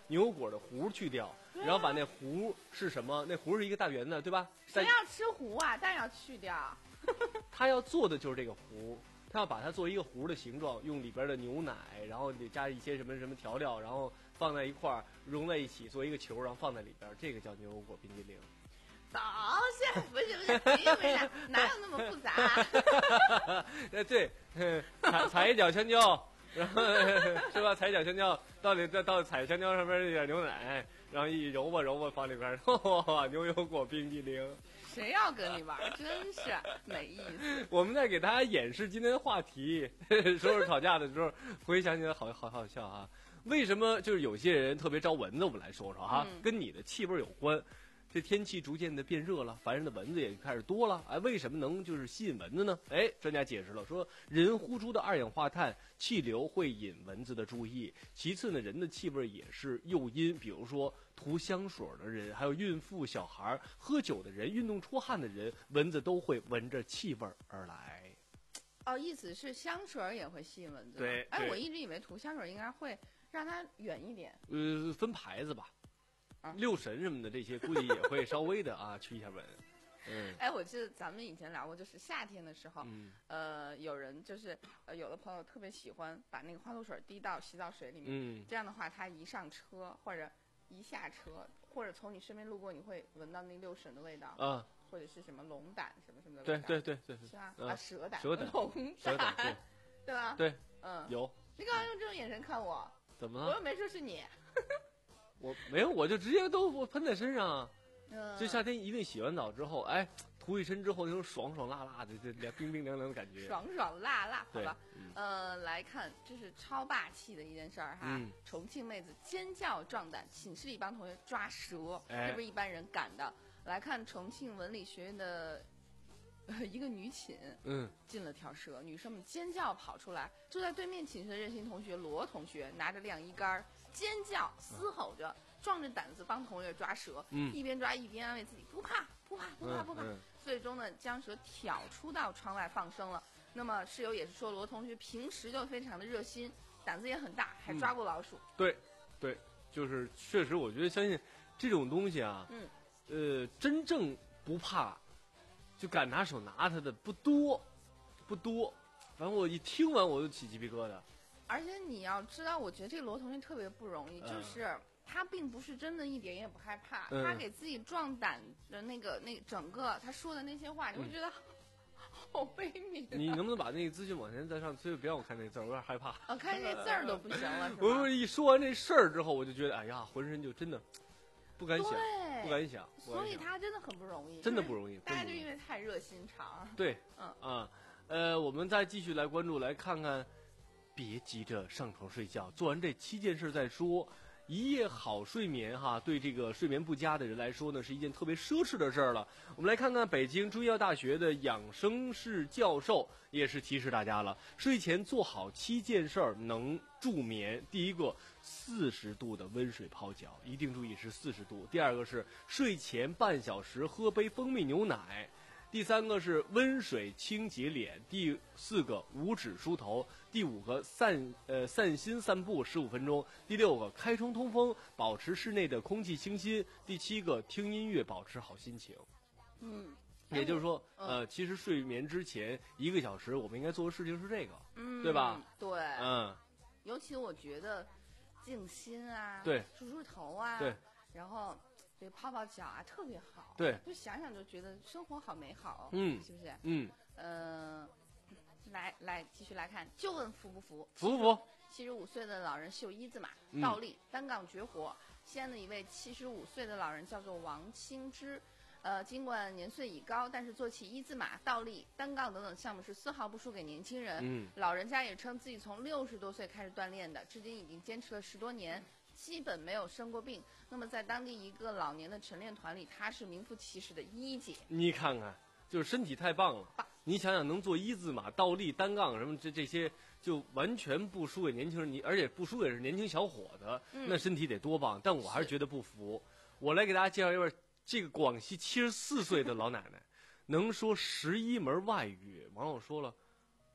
牛油果的核去掉，然后把那核是什么？那核是一个大圆的，对吧？ 谁要吃核啊？当然要去掉。 他要做的就是这个核，他要把它做一个核的形状，用里边的牛奶，然后得加一些什么什么调料，然后放在一块儿融在一起，做一个球，然后放在里边，这个叫牛油果冰激凌。 早些不是不是，没有没有，哪有那么复杂？ 呃，对，踩踩一脚香蕉，然后是吧？踩一脚香蕉，到底再到踩香蕉上面一点牛奶，然后一揉吧揉吧放里边，哇，牛油果冰激凌。 谁要跟你玩？真是没意思。 我们在给大家演示今天的话题，说是吵架的时候，回想起来好好好笑啊！为什么就是有些人特别招蚊子？我们来说说哈，嗯、跟你的气味有关。这天气逐渐的变热了，烦人的蚊子也开始多了。哎，为什么能就是吸引蚊子呢？哎，专家解释了，说人呼出的二氧化碳气流会引蚊子的注意。其次呢，人的气味也是诱因，比如说涂香水的人，还有孕妇、小孩、喝酒的人、运动出汗的人，蚊子都会闻着气味而来。 哦，意思是香水也会吸引蚊子？ 对。 哎，我一直以为涂香水应该会让它远一点。 呃，分牌子吧。六神什么的这些估计也会稍微的啊驱一下蚊。嗯， 哎，我记得咱们以前聊过，就是夏天的时候， 嗯、 呃，有人就是呃，有的朋友特别喜欢把那个花露水滴到洗澡水里面， 嗯， 这样的话，他一上车或者一下车，或者从你身边路过，你会闻到那六神的味道啊， 或者是什么龙胆什么什么的味道， 对对对对， 是吧？ 嗯、 啊，蛇胆、 蛇胆、 龙胆， 对, 对吧？ 对， 嗯， 有。 你干嘛用这种眼神看我？ 怎么了？ 我又没说是你。 我没有，我就直接都我喷在身上啊。 嗯， 就夏天一定洗完澡之后，哎，涂一身之后那种爽爽辣辣的，这凉冰冰凉凉的感觉。 爽爽辣辣，好吧。 嗯、 呃，来看，这是超霸气的一件事儿哈。 嗯、 重庆妹子尖叫壮胆，寝室里帮同学抓蛇， 哎、 这不是一般人敢的。来看重庆文理学院的。呃，一个女寝， 嗯， 进了条蛇，女生们尖叫跑出来。住在对面寝室的热心同学罗同学拿着晾衣杆，尖叫嘶吼着，壮着胆子帮同学抓蛇， 嗯， 一边抓一边安慰自己不怕不怕不怕不怕。 嗯嗯、 最终呢，将蛇挑出到窗外放生了。那么室友也是说，罗同学平时就非常的热心，胆子也很大，还抓过老鼠。 嗯、对，对，就是确实，我觉得相信这种东西啊， 嗯， 呃，真正不怕。就敢拿手拿它的不多，不多。反正我一听完我就起鸡皮疙瘩。 而且你要知道，我觉得这个罗同学特别不容易，嗯、就是他并不是真的一点也不害怕， 嗯、 他给自己壮胆的那个那整个他说的那些话，你会觉得、嗯、好悲悯、啊。 你能不能把那个资讯往前再上推？别让我看那字儿，我有点害怕。 我看这字儿都不行了，是吧？ 我一说完这事儿之后，我就觉得，哎呀，浑身就真的。不敢想，不敢想， 所以他真的很不容易， 真的不容易。 大家就因为太热心肠。 对， 嗯啊，呃，我们再继续来关注，来看看，别急着上床睡觉，做完这七件事再说。一夜好睡眠哈，对这个睡眠不佳的人来说呢，是一件特别奢侈的事儿了。我们来看看北京中医药大学的养生室教授也是提示大家了，睡前做好七件事儿能助眠。第一个，四十度的温水泡脚，一定注意是四十度。第二个是睡前半小时喝杯蜂蜜牛奶。第三个是温水清洁脸，第四个五指梳头，第五个散呃散心散步十五分钟，第六个开窗通风，保持室内的空气清新，第七个听音乐保持好心情。 嗯， 也就是说， 嗯、 呃，其实睡眠之前一个小时，我们应该做的事情是这个， 嗯， 对吧？ 对， 嗯， 尤其我觉得静心啊， 对， 梳梳头啊， 对， 然后。对，泡泡脚啊，特别好。 对， 就想想就觉得生活好美好。 嗯， 是不是？ 嗯， 呃，来来，继续来看，就问服不服？ 服不服？ 七十五岁的老人绣一字马， 嗯、 倒立单杠绝活。西安的一位七十五岁的老人叫做王清之，呃，尽管年岁已高，但是做起一字马、倒立、单杠等等项目是丝毫不输给年轻人。 嗯， 老人家也称自己从六十多岁开始锻炼的，至今已经坚持了十多年。基本没有生过病，那么在当地一个老年的晨练团里，他是名副其实的一姐。 你看看，就是身体太棒了。 棒你想想，能做一字马、倒立、单杠什么这这些，就完全不输给年轻人。你而且不输给是年轻小伙子， 嗯、 那身体得多棒！但我还是觉得不服。我来给大家介绍一位这个广西七十四岁的老奶奶，能说十一门外语。网友说了，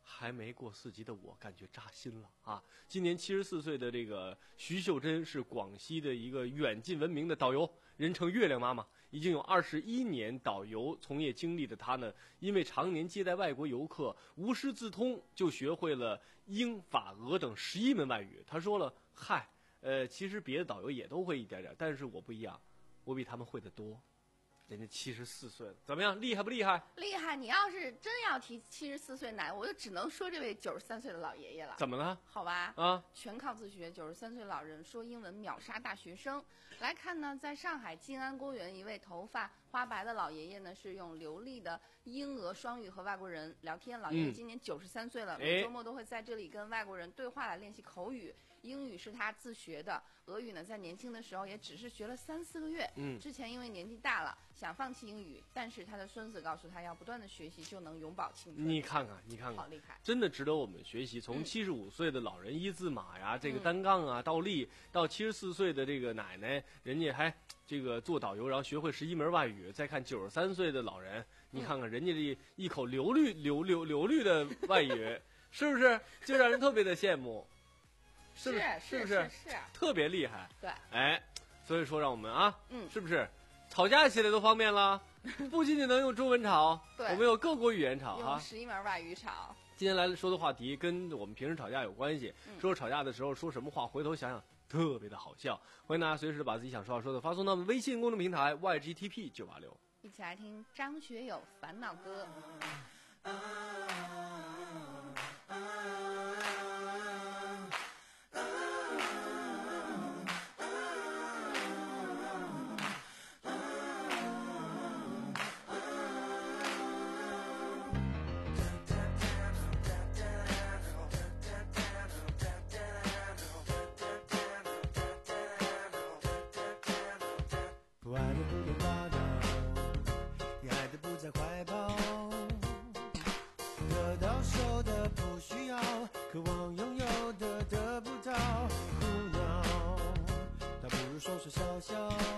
还没过四级的我感觉扎心了啊！今年七十四岁的这个徐秀珍是广西的一个远近闻名的导游，人称月亮妈妈，已经有二十一年导游从业经历的她呢，因为常年接待外国游客，无师自通就学会了英法俄等十一门外语。她说了，嗨，呃，其实别的导游也都会一点点，但是我不一样，我比他们会的多。人家七十四岁了，怎么样？厉害不厉害？ 厉害！你要是真要提七十四岁奶，我就只能说这位九十三岁的老爷爷了。 怎么了？ 好吧， 啊， 全靠自学。九十三岁老人说英文秒杀大学生。来看呢，在上海静安公园，一位头发花白的老爷爷呢，是用流利的英俄双语和外国人聊天。老爷爷今年九十三岁了， 嗯、 每周末都会在这里跟外国人对话来练习口语。英语是他自学的，俄语呢，在年轻的时候也只是学了三四个月。 嗯， 之前因为年纪大了，想放弃英语，但是他的孙子告诉他，要不断的学习，就能永葆青春。 你看看，你看看， 好厉害， 真的值得我们学习。从七十五岁的老人一字马呀，嗯、这个单杠啊、倒立，到七十四岁的这个奶奶，人家还这个做导游，然后学会十一门外语。再看九十三岁的老人，你看看人家这一口流利、流流流利的外语，是不是就让人特别的羡慕？是不是？ 是不是？ 是特别厉害。 对， 哎，所以说让我们啊， 嗯， 是不是吵架起来都方便了？不仅仅能用中文吵， 对， 我们有各国语言吵啊， 用十一门外语吵。 今天来说的话题跟我们平时吵架有关系， 嗯、 说吵架的时候说什么话，回头想想特别的好笑。欢迎大家随时把自己想说话说的发送到我们微信公众平台 Y G T P 九八六。 一起来听张学友《烦恼歌》。 渴望拥有的得不到，苦恼，倒不如说说笑笑。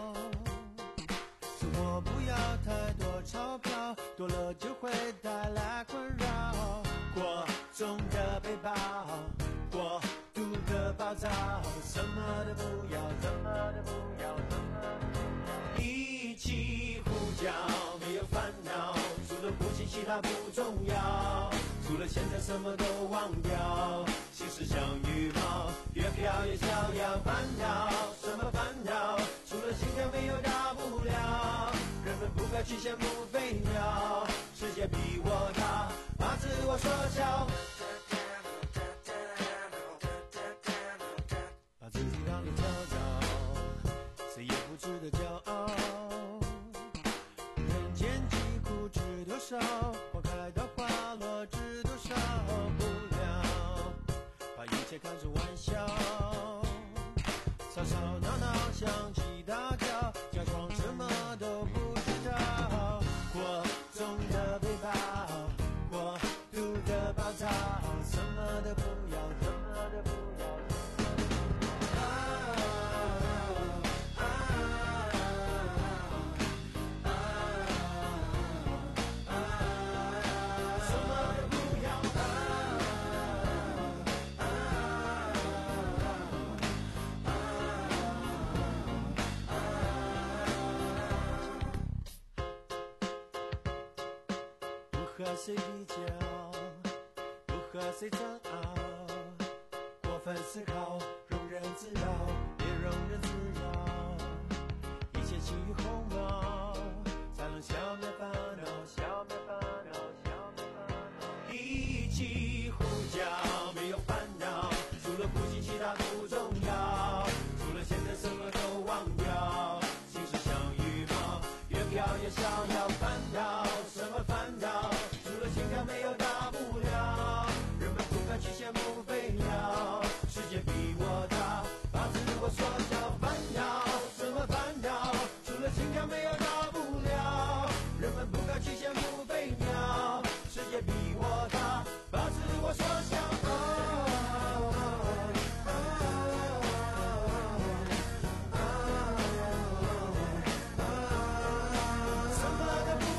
生活不要太多钞票，多了就会带来困扰。过重的背包，过度的暴躁，什么都不要，什么都不要，什么都不要。一起呼叫，没有烦恼，除了呼吸其他不重要。除了现在什么都忘掉，心事像羽毛，越飘越逍遥。烦恼什么烦恼？除了心跳没有大不了。人们不该去羡慕飞鸟，世界比我大，把自我缩小，把自己当作跳蚤，谁也不值得骄傲。人间疾苦知多少？花开到花落知多少？不了，把一切看作玩笑，吵吵闹闹想起大叫，假装什么都不知道。过重的背包，过度的暴躁，什么都不要，什么都不要。不和谁比较，不和谁争拗，过分思考，容人自扰，别容人自扰，一切起于鸿毛，才能消灭烦恼，消灭烦恼，消灭烦恼。一起呼叫，没有烦恼，除了呼吸其他不重要，除了现在什么都忘掉，心事像羽毛，越飘越逍遥。烦恼什么烦恼？心跳没有大不了，人们不该去羡慕飞鸟，世界比我大，把自我缩小。烦恼什么烦恼？除了心跳没有大不了，人们不该去羡慕飞鸟，世界比我大，把自我缩小。什么都不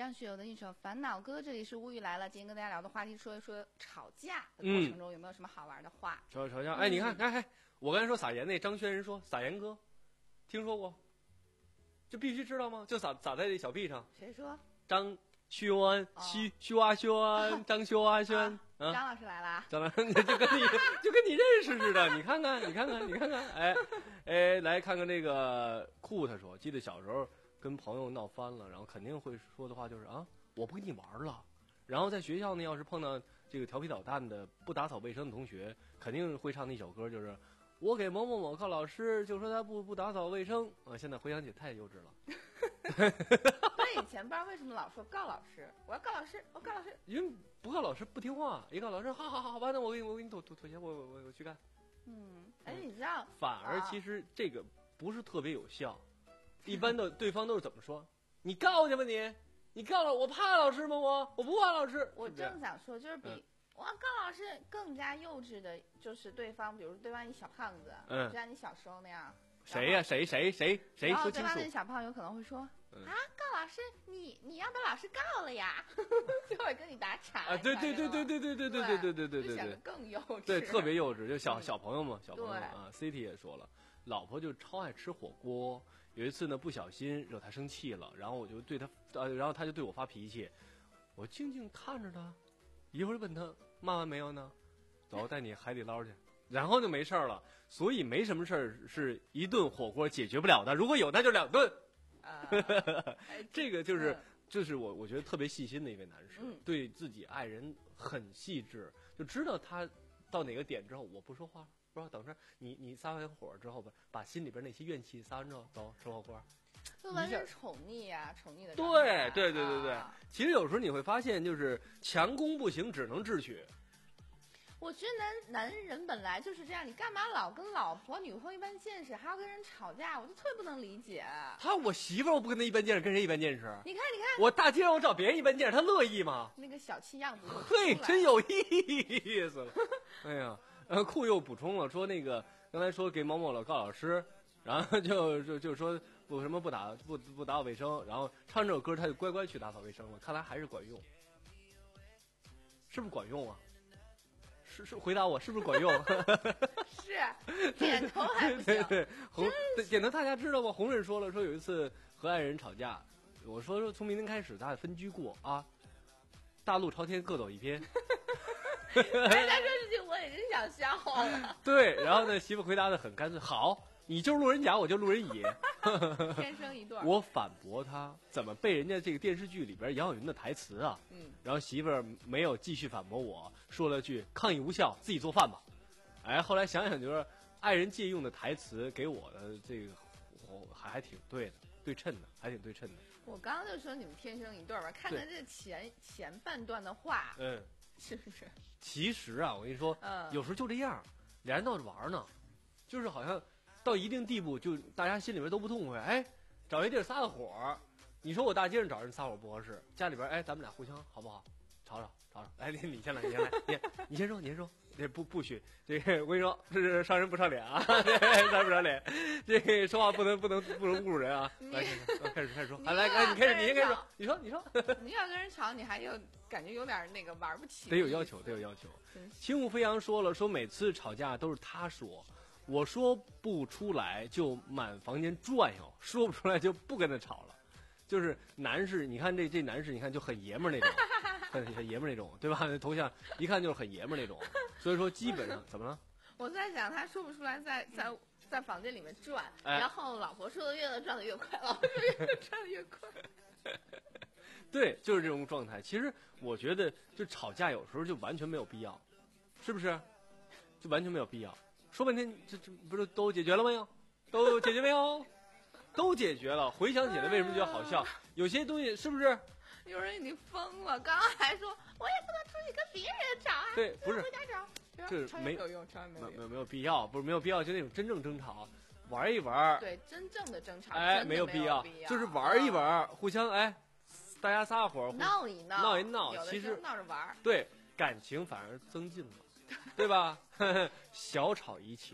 张学友的一首《烦恼歌》，这里是无语来了。今天跟大家聊的话题，说一说吵架的过程中有没有什么好玩的话？ 吵吵架，哎，你看，哎哎，我刚才说撒盐那张轩人说撒盐哥，听说过？这必须知道吗？就撒撒在这小臂上。 谁说？ 张轩，徐徐阿轩，张轩阿轩。 啊，张老师来了。 张老师，就跟你就跟你认识似的。你看看，你看看，你看看，哎哎，来看看这个酷。他说，记得小时候跟朋友闹翻了，然后肯定会说的话就是啊，我不跟你玩了。然后在学校呢，要是碰到这个调皮捣蛋的、不打扫卫生的同学，肯定会唱那首歌，就是我给某某某告老师，就说他不不打扫卫生啊。现在回想起太幼稚了。 对，以前不知道为什么老说告老师，我要告老师，我告老师， 因为不告老师不听话，一告老师，好好好，好吧，那我给你我给你妥妥妥协，我我我去干。 嗯，哎，你知道， 反而其实这个不是特别有效，一般的对方都是怎么说？你告去吧你，你告了我怕老师吗？我我不怕老师。 我正想说，就是比、嗯、我告老师更加幼稚的，就是对方，比如对方一小胖子，嗯，就像你小时候那样。 谁呀、啊？谁谁谁谁？ 然后对方那小胖有可能会说、嗯、啊，告老师，你你要把老师告了呀，就会跟你打岔。 啊，对对对对对对对对对对对对对对， 更幼稚。 对，特别幼稚，就小小朋友嘛，小朋友啊。C T 也说了，老婆就超爱吃火锅。有一次呢，不小心惹他生气了，然后我就对他，呃，然后他就对我发脾气，我静静看着他，一会儿问他骂完没有呢，走，带你海底捞去，然后就没事了。所以没什么事儿是一顿火锅解决不了的，如果有那就两顿。啊、这个就是、嗯、就是我我觉得特别细心的一位男士，嗯、对自己爱人很细致，就知道他到哪个点之后我不说话了。不知道等着你，你撒完火之后吧，把心里边那些怨气撒完之后，走吃火锅。 就完全宠溺啊，宠溺的。 对对对对对、啊，其实有时候你会发现，就是强攻不行，只能智取。 我觉得男男人本来就是这样，你干嘛老跟老婆、女朋友一般见识，还要跟人吵架？我就特别不能理解。 他我媳妇儿，我不跟他一般见识，跟谁一般见识？ 你看，你看， 我大街上我找别人一般见识，他乐意吗？ 那个小气样子， 嘿，真有意思了。哎呀。呃，酷又补充了说，那个刚才说给某某了告老师，然后就就就说不什么不打不不打扫卫生，然后唱这首歌他就乖乖去打扫卫生了，看来还是管用，是不是管用啊？是是回答我是不是管用？ 是点头还不行。 对对，红点头大家知道吗？红人说了说有一次和爱人吵架，我说说从明天开始咱俩分居过啊，大路朝天各走一偏。 哎，他说这句我也真想笑了。 对，然后呢，媳妇回答的很干脆，好，你就是路人甲，我就路人乙， 天生一对。 我反驳他，怎么背人家这个电视剧里边杨晓云的台词啊？嗯，然后媳妇儿没有继续反驳我，说了句抗议无效，自己做饭吧。哎，后来想想就是爱人借用的台词给我的这个，我还还挺对的，对称的，还挺对称的。 我刚刚就说你们天生一对吧？看看这前前半段的话，嗯。是不是？ 其实啊，我跟你说，嗯、有时候就这样，俩人闹着玩呢，就是好像到一定地步，就大家心里边都不痛快。哎，找一地儿撒个火，你说我大街上找人撒火不合适，家里边哎，咱们俩互相好不好？吵吵吵吵，哎，你你先来，你先来，你你先说，你先说，这不不许，这个我跟你说，这是伤人不伤脸啊，伤人不伤脸，这个说话不能不能不能侮辱人啊。来，开始开始说，来来，你开始，你先开始说，你说你说， 你要跟人吵，你还有。感觉有点那个玩不起， 得有要求，得有要求。轻舞飞扬说了，说每次吵架都是他说，我说不出来就满房间转悠，说不出来就不跟他吵了。就是男士，你看这这男士，你看就很爷们儿那种，很很爷们儿那种，对吧？头像一看就是很爷们儿那种。所以说基本上怎么了？ 我在想，他说不出来，在在在房间里面转，哎、然后老婆说的越转的越快，老婆说越转的越快。 对，就是这种状态。其实我觉得，就吵架有时候就完全没有必要，是不是？就完全没有必要。说半天，这这不是都解决了没有？都解决没有？都解决了。回想起来，为什么觉得好笑？有些东西是不是？ 有人已经疯了，刚刚还说我也不能出去跟别人吵啊。 对，不是回家吵， 这没有用，没有没有没有必要，不是没有必要，就那种真正争吵。玩一玩， 对，真正的争吵， 哎， 没有必要， 就是玩一玩，互相哎。大家撒火闹一闹， 闹一闹，其实闹着玩， 对感情反而增进了，对吧？小吵怡情，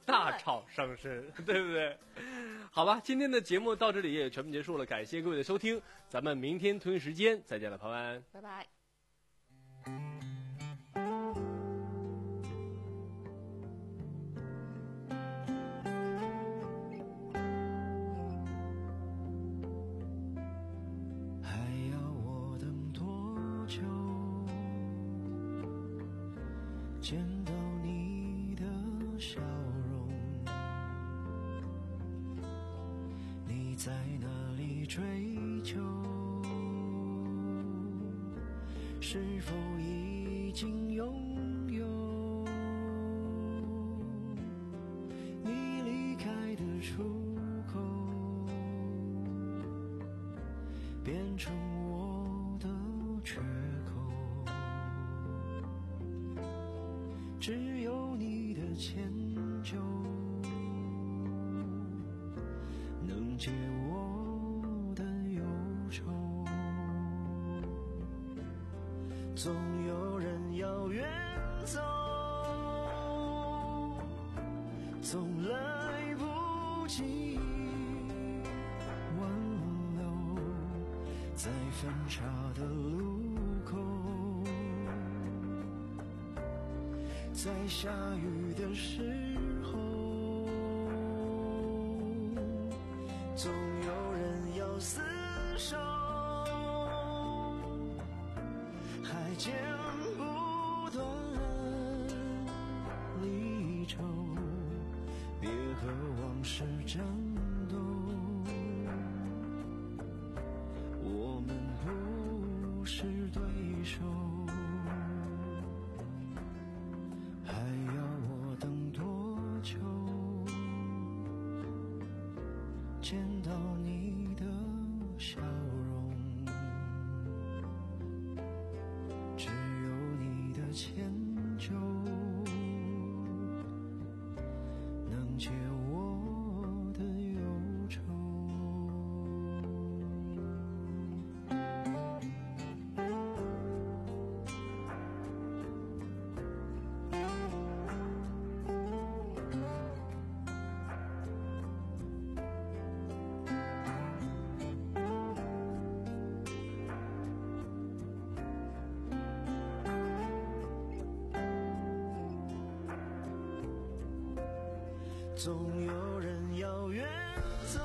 大吵伤身，对不对？好吧，今天的节目到这里也全部结束了，感谢各位的收听，咱们明天同一时间再见了，朋友们， 拜拜。 见到你的笑容，你在哪里追求？是否已经拥有？你离开的出口，变成我的缺口。只有你的迁就，能解我的忧愁。总有人要远走，总来不及挽留，在分岔的路口，在下雨的时候，总有人要厮守，还剪不断离愁，别和往事战斗，我们不是对手。还要我等多久？见到你的笑容，只有你的迁就，能解我的忧愁。总有人要远走，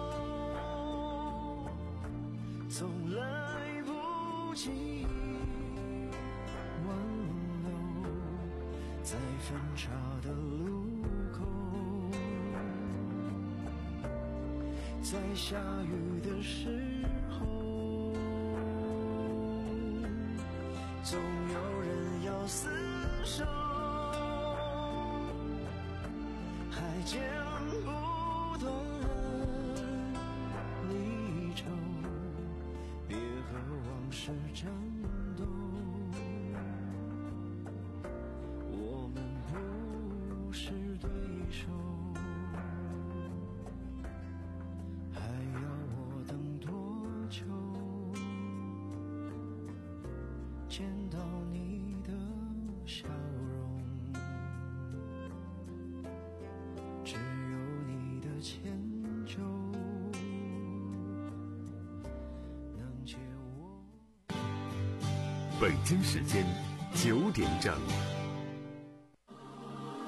总来不及挽留，在分岔的路口，在下雨的时候，总有人要厮守，还剪不断离愁，别和往事战斗，我们不是对手。还要我等多久？见到你的笑容，只有你的迁就，能解我。 北京时间九点整。